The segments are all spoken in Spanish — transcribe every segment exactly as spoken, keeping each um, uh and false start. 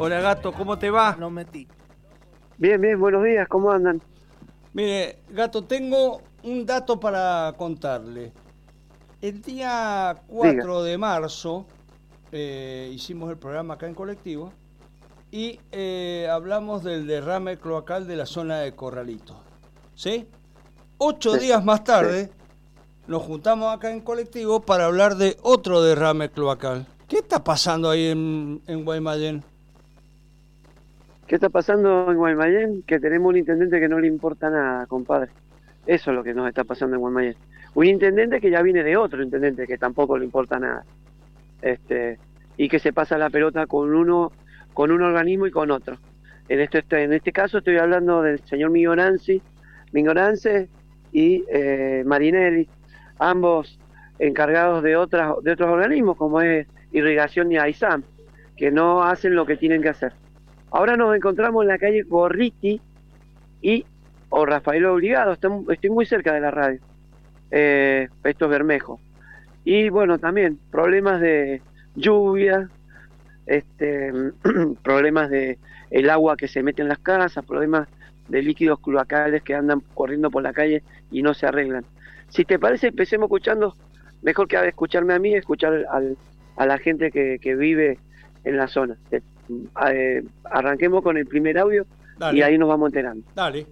Hola Gato, ¿cómo te va? Lo metí. Bien, bien, buenos días, ¿cómo andan? Mire, Gato, tengo un dato para contarle. El día cuatro de marzo eh, hicimos el programa acá en Colectivo y eh, hablamos del derrame cloacal de la zona de Corralito. ¿Sí? Ocho Sí, días más tarde sí. nos juntamos acá en Colectivo para hablar de otro derrame cloacal. ¿Qué está pasando ahí en, en Guaymallén? ¿Qué está pasando en Guaymallén? Que tenemos un intendente que no le importa nada, compadre. Eso es lo que nos está pasando en Guaymallén. Un intendente que ya viene de otro intendente que tampoco le importa nada. Este, y que se pasa la pelota con uno, con un organismo y con otro. En este, en este caso estoy hablando del señor Mignoranzi, Mignoranzi y eh, Marinelli, ambos encargados de otras, de otros organismos como es Irrigación y AISAM, que no hacen lo que tienen que hacer. Ahora nos encontramos en la calle Gorriti y o Rafael Obligado, estoy muy cerca de la radio, eh, esto es Bermejo. Y bueno, también problemas de lluvia, este, problemas de el agua que se mete en las casas, problemas de líquidos cloacales que andan corriendo por la calle y no se arreglan. Si te parece, empecemos escuchando, mejor que escucharme a mí, escuchar al, a la gente que, que vive en la zona. Eh, arranquemos con el primer audio. Dale. Y ahí nos vamos enterando. Dale.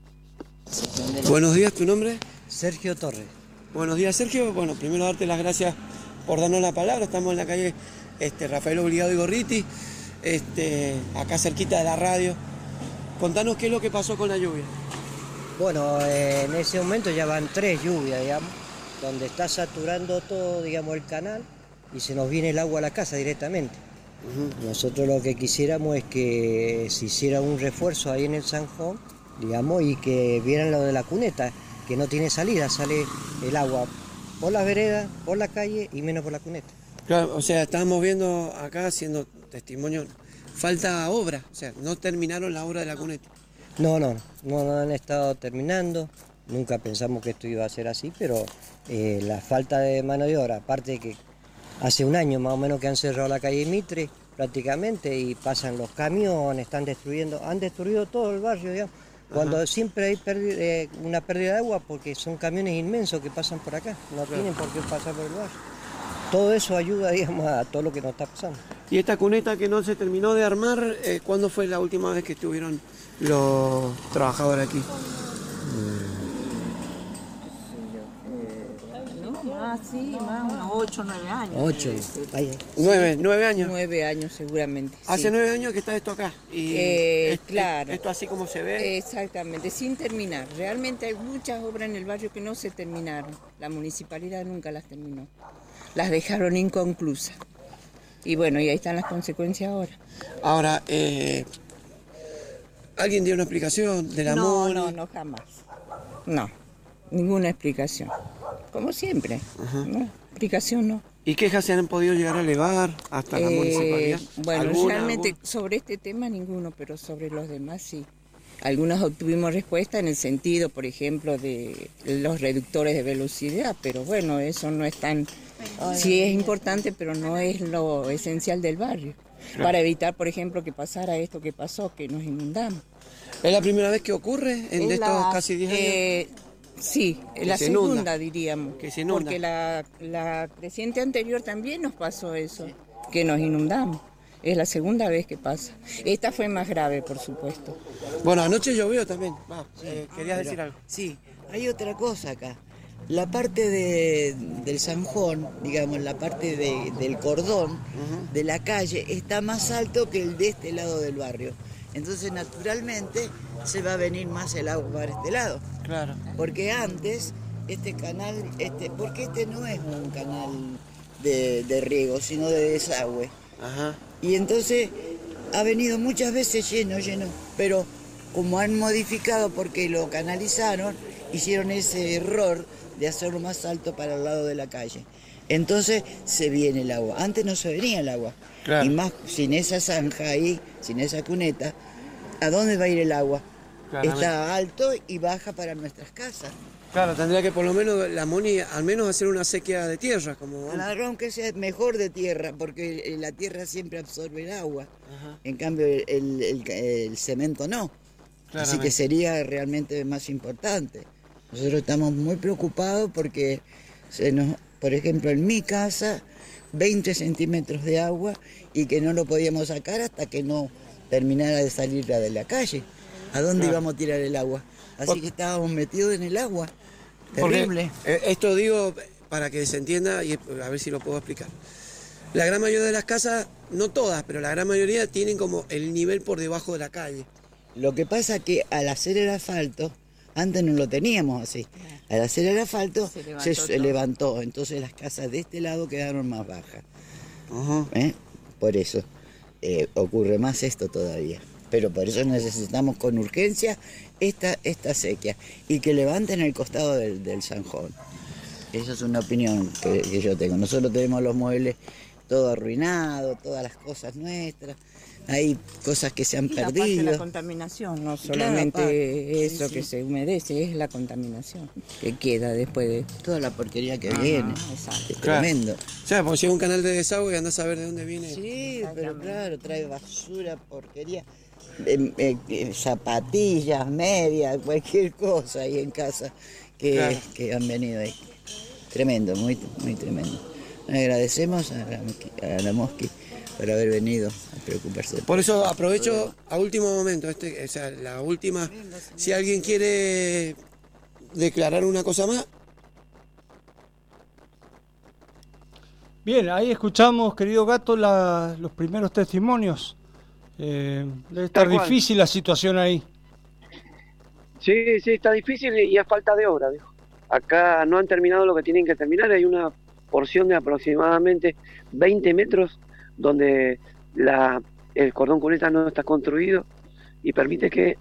Buenos días, ¿tu nombre? Sergio Torres. Buenos días, Sergio. Bueno, primero darte las gracias por darnos la palabra. Estamos en la calle este, Rafael Obligado y Gorriti, este, acá cerquita de la radio. Contanos qué es lo que pasó con la lluvia. Bueno, eh, en ese momento ya van tres lluvias, digamos, donde está saturando todo, digamos, el canal y se nos viene el agua a la casa directamente. Uh-huh. Nosotros lo que quisiéramos es que se hiciera un refuerzo ahí en el Zanjón, digamos, y que vieran lo de la cuneta, que no tiene salida, sale el agua por las veredas, por la calle y menos por la cuneta. Claro, o sea, estábamos viendo acá haciendo testimonio, falta obra, o sea, no terminaron la obra de la cuneta. No, no, no, no han estado terminando, nunca pensamos que esto iba a ser así, pero eh, la falta de mano de obra, aparte de que hace un año más o menos que han cerrado la calle Mitre prácticamente y pasan los camiones, están destruyendo, han destruido todo el barrio, digamos, cuando Ajá. siempre hay pérdida, eh, una pérdida de agua porque son camiones inmensos que pasan por acá, no claro. tienen por qué pasar por el barrio. Todo eso ayuda, digamos, a todo lo que nos está pasando. ¿Y esta cuneta que no se terminó de armar, eh, cuándo fue la última vez que estuvieron los trabajadores aquí? Ah, sí, más unos ocho, nueve años. Ocho, Ahí. ¿Nueve, nueve años? Nueve años seguramente. Hace sí. nueve años que está esto acá. Y eh, es, claro. Esto así como se ve. Exactamente, sin terminar. Realmente hay muchas obras en el barrio que no se terminaron. La municipalidad nunca las terminó. Las dejaron inconclusas. Y bueno, y ahí están las consecuencias ahora. Ahora, eh, ¿alguien dio una explicación de la No, MONI? no, no, jamás. No, ninguna explicación. Como siempre, ¿no? Explicación no. ¿Y quejas se han podido llegar a elevar hasta la eh, municipalidad? Bueno, ¿Alguna, realmente alguna? sobre este tema ninguno, pero sobre los demás sí. Algunas obtuvimos respuesta en el sentido, por ejemplo, de los reductores de velocidad, pero bueno, eso no es tan... Sí es importante, pero no es lo esencial del barrio. Claro. Para evitar, por ejemplo, que pasara esto que pasó, que nos inundamos. ¿Es la primera vez que ocurre en es estos la, casi diez años? Eh, sí, la segunda inunda. diríamos. Que se inunda. Porque la, la creciente anterior también nos pasó eso, sí. que nos inundamos. Es la segunda vez que pasa. Esta fue más grave, por supuesto. Bueno, anoche llovió también. Va, sí. eh, ¿Querías Pero, decir algo? Sí, hay otra cosa acá. La parte de, del Zanjón, digamos, la parte de, del cordón uh-huh. de la calle está más alto que el de este lado del barrio. Entonces, naturalmente, se va a venir más el agua para este lado. Claro. Porque antes, este canal, este, porque este no es un canal de, de riego, sino de desagüe. Ajá. Y entonces ha venido muchas veces lleno, lleno, pero como han modificado porque lo canalizaron, hicieron ese error de hacerlo más alto para el lado de la calle. Entonces se viene el agua. Antes no se venía el agua. Claro. Y más sin esa zanja ahí, sin esa cuneta, ¿a dónde va a ir el agua? Claramente. Está alto y baja para nuestras casas. Claro, tendría que por lo menos la Moni, al menos hacer una sequía de tierra. Como Claro, aunque sea mejor de tierra, porque la tierra siempre absorbe el agua. Ajá. En cambio, el, el, el, el cemento no. Claramente. Así que sería realmente más importante. Nosotros estamos muy preocupados porque, se nos, por ejemplo, en mi casa, veinte centímetros de agua y que no lo podíamos sacar hasta que no terminara de salir de la calle. ¿A dónde claro. íbamos a tirar el agua? Así Por... que estábamos metidos en el agua. Terrible. Porque, esto digo para que se entienda y a ver si lo puedo explicar. La gran mayoría de las casas, no todas, pero la gran mayoría tienen como el nivel por debajo de la calle. Lo que pasa es que al hacer el asfalto, antes no lo teníamos así. Al hacer el asfalto se levantó, se, se levantó. Entonces las casas de este lado quedaron más bajas. Uh-huh. ¿Eh? Por eso eh, ocurre más esto todavía. Pero por eso necesitamos con urgencia esta, esta sequía y que levanten el costado del, del zanjón. Esa es una opinión que, que yo tengo. Nosotros tenemos los muebles todo arruinados, todas las cosas nuestras. Hay cosas que se han y perdido. Y la contaminación, no solamente claro, eso sí, que sí. se humedece, es la contaminación que queda después de... Toda la porquería que ah, viene, exacto. Es claro. Tremendo. O sea, porque llega un canal de desagüe y andás a ver de dónde viene. Sí, pero claro, trae basura, porquería, eh, eh, eh, zapatillas, medias, cualquier cosa ahí en casa que, claro. que han venido ahí. Tremendo, muy, muy tremendo. Agradecemos a la, a la Mosqui por haber venido a preocuparse. Por eso aprovecho a último momento, este, o sea, la última, si alguien quiere declarar una cosa más. Bien, ahí escuchamos, querido Gato, la, los primeros testimonios. Eh, debe estar difícil la situación ahí. Sí, sí, está difícil y es falta de obra, dijo. Acá no han terminado lo que tienen que terminar, hay una porción de aproximadamente veinte metros donde la, el cordón cuneta no está construido y permite que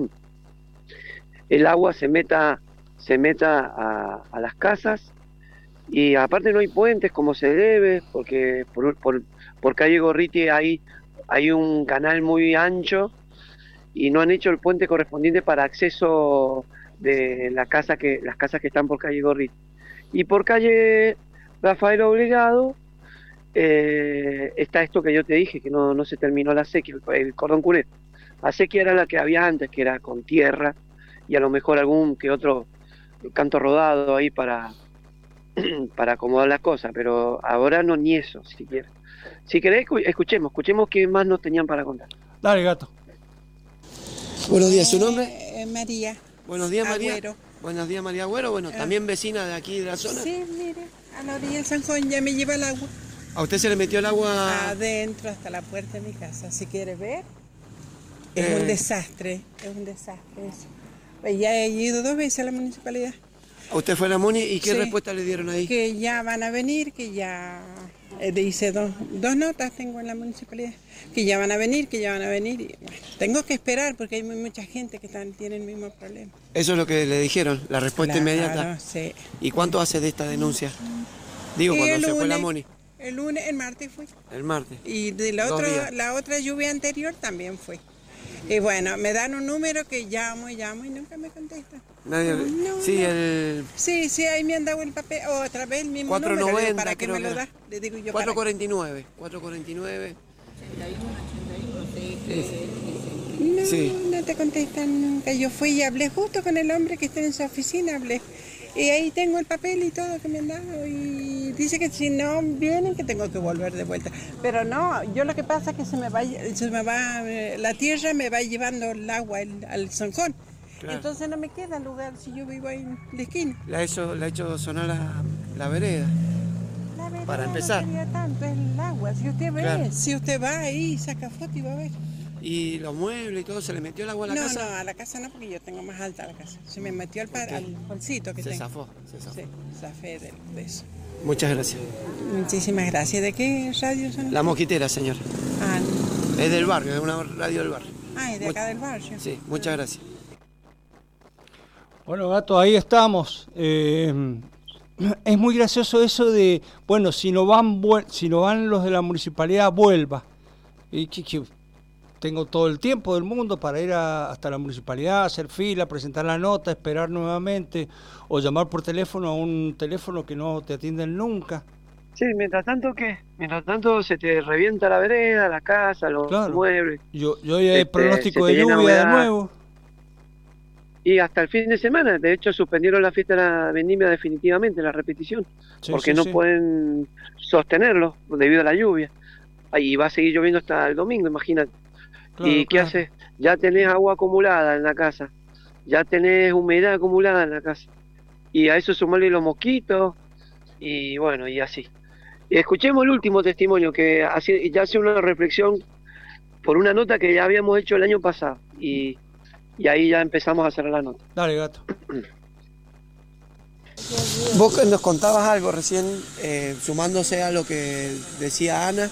el agua se meta se meta a, a las casas, y aparte no hay puentes como se debe, porque por, por, por calle Gorriti hay, hay un canal muy ancho y no han hecho el puente correspondiente para acceso de la casa que, las casas que están por calle Gorriti. Y por calle Rafael Obligado eh, está esto que yo te dije, que no, no se terminó la sequía, el, el cordón cuneta. La sequía era la que había antes, que era con tierra y a lo mejor algún que otro canto rodado ahí para, para acomodar las cosas, pero ahora no ni eso siquiera. Si querés, escuchemos, escuchemos qué más nos tenían para contar. Dale, Gato. Buenos días, ¿su nombre? Eh, María. Buenos días, María. Agüero. Buenos días, María Agüero. Bueno, también vecina de aquí de la zona. Sí, mire, a la orilla del Zanjón ya me lleva el agua. ¿A usted se le metió el agua? Adentro, hasta la puerta de mi casa. Si quiere ver, es eh... un desastre, es un desastre eso. Pues ya he ido dos veces a la municipalidad. ¿A usted fue a la Moni y qué sí, respuesta le dieron ahí? Que ya van a venir, que ya... Eh, dice dos, dos notas tengo en la municipalidad, que ya van a venir, que ya van a venir. Y, bueno, tengo que esperar porque hay muy, mucha gente que están, tiene el mismo problema. Eso es lo que le dijeron, la respuesta claro, inmediata. Sí. ¿Y cuánto hace de esta denuncia? Digo, cuando el se lunes, fue la Moni. El lunes, el martes fui. El martes. Y de la, otra, la otra lluvia anterior también fue. Y bueno, me dan un número que llamo y llamo y nunca me contestan. Nadie, no, sí, no. El... sí, sí, ahí me han dado el papel, otra vez el mismo cuatro noventa, número. Digo, ¿para qué me lo da? Le digo yo, cuatro cuarenta y nueve. cuatro cuarenta y nueve. No, sí. No te contestan nunca. Yo fui y hablé justo con el hombre que está en su oficina, hablé. Y ahí tengo el papel y todo que me han dado. Y dice que si no vienen, que tengo que volver de vuelta. Pero no, yo lo que pasa es que se me va, se me va la tierra me va llevando el agua el, al zanjón. Claro. Entonces no me queda lugar si yo vivo ahí en la esquina. Le ha hecho, le ha hecho sonar la, la vereda. La vereda para empezar. No quería tanto, es el agua. Si usted ve, claro. Si usted va ahí, saca foto y va a ver. ¿Y los muebles y todo, se le metió el agua a la no, casa? No, no, a la casa no, porque yo tengo más alta la casa. Se me metió al, okay. al bolsito que se tengo. Zafó, se zafó. Sí, zafé de, de eso. Muchas gracias. Muchísimas gracias. ¿De qué radio son? La Mosquitera, señor. Ah, no. Es del barrio, es una radio del barrio. Ah, es de acá del barrio. Sí, muchas gracias. Bueno, Gato, ahí estamos. Eh, es muy gracioso eso de, bueno, si no van si no van los de la municipalidad, vuelva. Y que, que, tengo todo el tiempo del mundo para ir a, hasta la municipalidad, hacer fila, presentar la nota, esperar nuevamente o llamar por teléfono a un teléfono que no te atienden nunca. Sí, mientras tanto, ¿qué? Mientras tanto se te revienta la vereda, la casa, los Claro. muebles. Yo, yo hoy hay Este, pronóstico se de te llena lluvia de humedad. nuevo. Y hasta el fin de semana, de hecho, suspendieron la fiesta de la vendimia definitivamente, la repetición, Sí, porque sí, no sí. pueden sostenerlo debido a la lluvia. Y va a seguir lloviendo hasta el domingo, imagínate. Claro, ¿Y qué claro. haces? Ya tenés agua acumulada en la casa, ya tenés humedad acumulada en la casa. Y a eso sumarle los mosquitos, y bueno, y así. Y escuchemos el último testimonio, que hace, ya hace una reflexión por una nota que ya habíamos hecho el año pasado. Y, y ahí ya empezamos a hacer la nota. Dale, gato. Vos nos contabas algo recién, eh, sumándose a lo que decía Ana,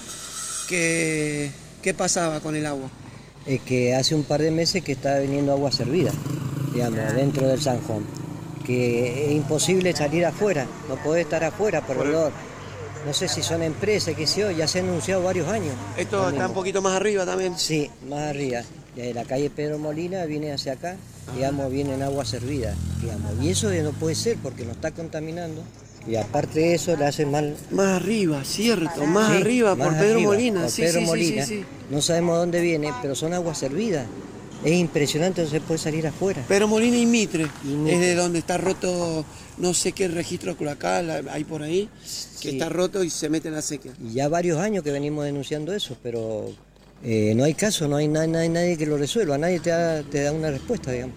que qué pasaba con el agua. Es que hace un par de meses que está viniendo agua servida, digamos, dentro del San Juan. Que es imposible salir afuera, no podés estar afuera, por olor. No sé si son empresas, qué sé yo, ya se ha anunciado varios años. Esto está un poquito más arriba también. Sí, más arriba. De la calle Pedro Molina viene hacia acá, digamos, viene en agua servida, digamos. Y eso no puede ser porque nos está contaminando. Y aparte de eso le hace mal. Más arriba, cierto, más Sí, arriba, más por Pedro arriba, Molina. por Sí, Pedro sí, sí, Molina. sí, sí. No sabemos dónde viene, pero son aguas servidas. Es impresionante, no se puede salir afuera. Pedro Molina y Mitre, Y Mitre. es de donde está roto, no sé qué registro cloacal hay por ahí, que Sí. está roto y se mete en la sequía. Y ya varios años que venimos denunciando eso, pero eh, no hay caso, no hay na- na- nadie que lo resuelva, nadie te da, te da una respuesta, digamos.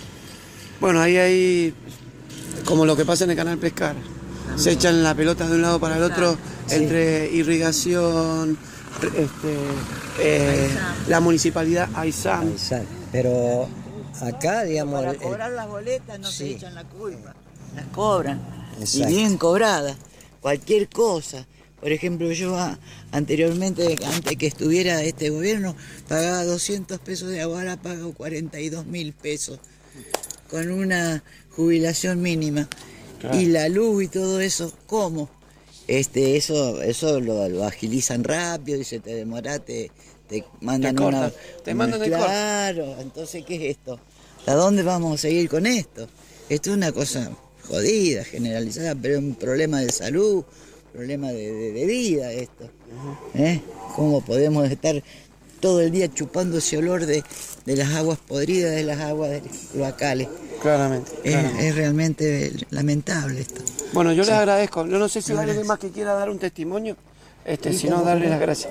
Bueno, ahí hay como lo que pasa en el canal Pescar. Se echan la pelota de un lado para el otro entre irrigación, este, eh, la municipalidad, Aysam. Ahí sale. Pero acá, digamos... Para el- el- cobrar las boletas no se sí. echan la culpa, las cobran. Exacto. Y bien cobradas, cualquier cosa. Por ejemplo, yo a- anteriormente, antes que estuviera este gobierno, pagaba doscientos pesos de agua, ahora pago cuarenta y dos mil pesos, con una jubilación mínima. Y la luz y todo eso, ¿cómo? Este, eso eso lo, lo agilizan rápido y se te demora, te, te mandan Te cortan, una... te mandan el corte. Claro, entonces, ¿qué es esto? ¿A dónde vamos a seguir con esto? Esto es una cosa jodida, generalizada, pero es un problema de salud, problema de, de- de vida esto. ¿Eh? ¿Cómo podemos estar todo el día chupando ese olor de, de las aguas podridas, de las aguas de- cloacales? Claramente, Es, claramente. es realmente lamentable esto. Bueno, yo les agradezco. Yo no sé si hay Gracias. alguien más que quiera dar un testimonio, este, si no, darle las gracias.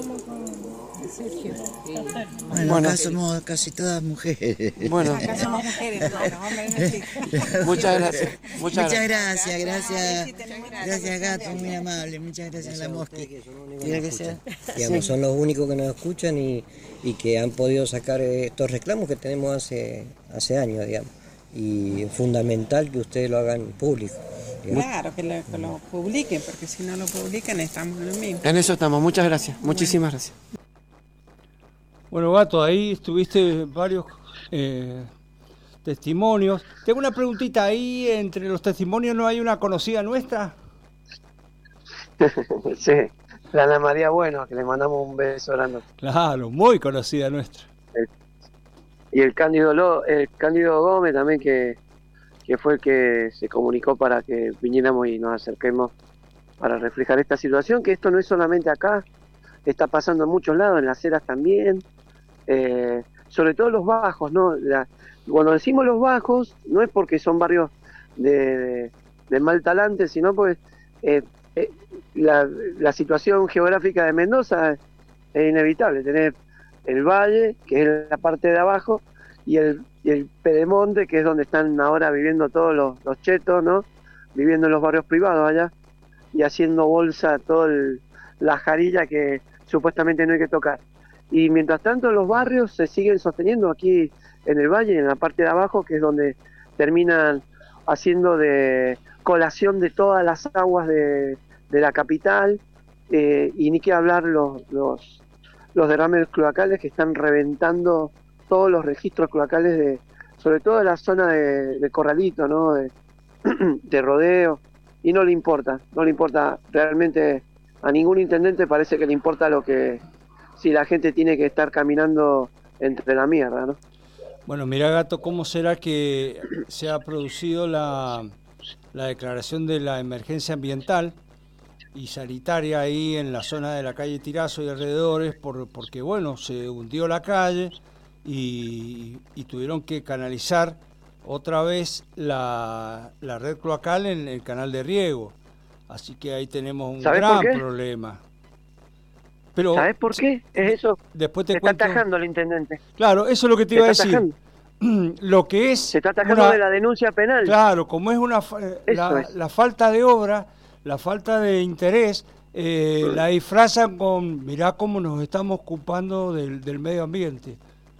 Bueno, Bueno. acá somos casi todas mujeres. Bueno, Somos mujeres, no, los hombres no existen. muchas gracias. Muchas Muchas gracias. gracias, gracias. Gracias, Gato, muy amable. Muchas gracias a la Mosqui. ¿Quiere que sea? Digamos, son los únicos que nos escuchan y, y que han podido sacar eh, estos reclamos que tenemos hace, hace años, digamos. Y es fundamental que ustedes lo hagan público. digamos. Claro, que lo, que lo publiquen, porque si no lo publican estamos en lo mismo. En eso estamos. Muchas gracias. Muchísimas gracias. Bueno, Gato, ahí estuviste varios eh, testimonios. Tengo una preguntita ahí, entre los testimonios no hay una conocida nuestra. Sí, la Ana María Bueno, que le mandamos un beso grande. Claro, muy conocida nuestra. Y el Cándido, Lo- el Cándido Gómez también, que, que fue el que se comunicó para que viniéramos y nos acerquemos para reflejar esta situación, que esto no es solamente acá, está pasando en muchos lados, en las Heras también, eh, sobre todo los bajos, ¿no? La- cuando decimos los bajos, no es porque son barrios de, de, de mal talante, sino porque eh, eh, la, la situación geográfica de Mendoza es, es inevitable, tener el valle, que es la parte de abajo, y el, y el pedemonte, que es donde están ahora viviendo todos los, los chetos, ¿no? Viviendo en los barrios privados allá, y haciendo bolsa toda el- la jarilla que supuestamente no hay que tocar. Y mientras tanto los barrios se siguen sosteniendo aquí en el valle, en la parte de abajo, que es donde terminan haciendo de colación de todas las aguas de, de la capital, eh, y ni que hablar los, los, los derrames cloacales que están reventando todos los registros cloacales, de, sobre todo de la zona de, de Corralito, ¿no? de, de Rodeo, y no le importa, no le importa realmente a ningún intendente, parece que le importa lo que si la gente tiene que estar caminando entre la mierda, ¿no? Bueno, mira, Gato, ¿cómo será que se ha producido la, la declaración de la emergencia ambiental y sanitaria ahí en la zona de la calle Tirazo y alrededores? Por, porque, bueno, se hundió la calle y, y tuvieron que canalizar otra vez la, la red cloacal en el canal de riego. Así que ahí tenemos un gran problema. Pero, ¿sabes por qué? Es eso. Después te se cuento... está atajando el intendente. Claro, eso es lo que te se iba a decir. Atajando. Lo que es... Se está atajando una... de la denuncia penal. Claro, como es una la, es. la falta de obra, la falta de interés, eh, la disfrazan con, mirá cómo nos estamos ocupando del, del medio ambiente.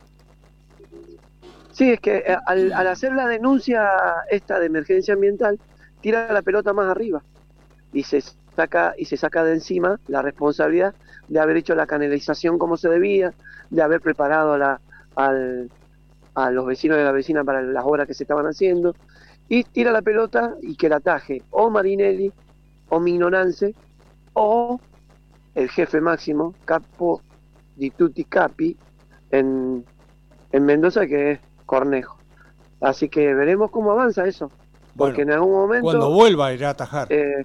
Sí, es que eh, al, al hacer la denuncia esta de emergencia ambiental, tira la pelota más arriba y se saca y se saca de encima la responsabilidad de haber hecho la canalización como se debía, de haber preparado la, al, a los vecinos de la vecina para las obras que se estaban haciendo, y tira la pelota y que la ataje o Marinelli o Mignoranze o el jefe máximo, capo di tutti capi, en, en Mendoza, que es Cornejo. Así que veremos cómo avanza eso, porque bueno, en algún momento... Cuando vuelva irá a atajar. Eh,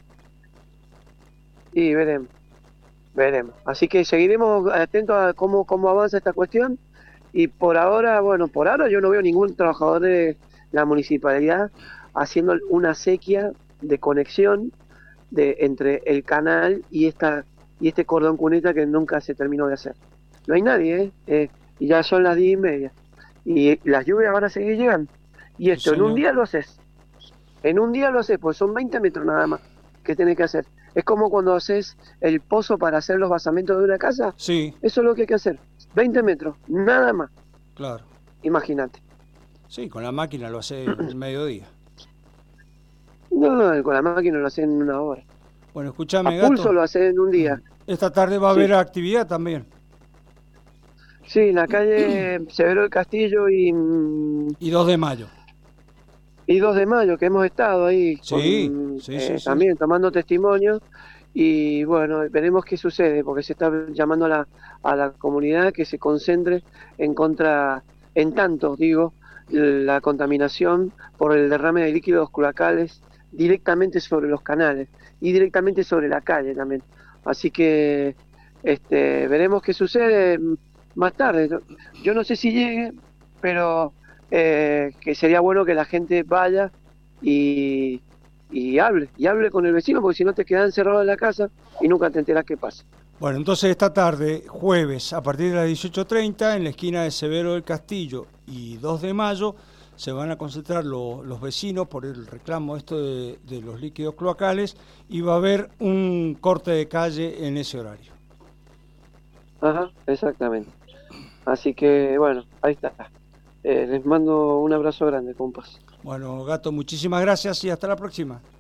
y veremos, veremos. Así que seguiremos atentos a cómo, cómo avanza esta cuestión, y por ahora, bueno, por ahora yo no veo ningún trabajador de la municipalidad haciendo una sequía de conexión de entre el canal y esta y este cordón cuneta que nunca se terminó de hacer. No hay nadie, ¿eh? eh y ya son las diez y media. Y las lluvias van a seguir llegando. Y esto sí, en un día lo haces. En un día lo haces, pues son veinte metros nada más que tenés que hacer. Es como cuando haces el pozo para hacer los basamentos de una casa. Sí. Eso es lo que hay que hacer. veinte metros, nada más. Claro. Imagínate. Sí, con la máquina lo hace el mediodía. No, no, con la máquina lo hace en una hora. Bueno, escúchame, a pulso Gato, lo hace en un día. Esta tarde va a haber sí. actividad también. Sí, en la calle Severo del Castillo y... Y dos de mayo. Y dos de mayo, que hemos estado ahí sí, con, sí, eh, sí, también sí. tomando testimonios. Y bueno, veremos qué sucede, porque se está llamando a la, a la comunidad que se concentre en contra, en tanto, digo, la contaminación por el derrame de líquidos cloacales directamente sobre los canales y directamente sobre la calle también. Así que este, veremos qué sucede más tarde. Yo no sé si llegue, pero eh, que sería bueno que la gente vaya y, y hable, y hable con el vecino, porque si no te quedas encerrado en la casa y nunca te enteras qué pasa. Bueno, entonces esta tarde, jueves, a partir de las dieciocho treinta, en la esquina de Severo del Castillo y dos de mayo, se van a concentrar lo, los vecinos por el reclamo esto de, de los líquidos cloacales, y va a haber un corte de calle en ese horario. Ajá, exactamente. Así que, bueno, ahí está. Eh, les mando un abrazo grande, compas. Bueno, Gato, muchísimas gracias y hasta la próxima.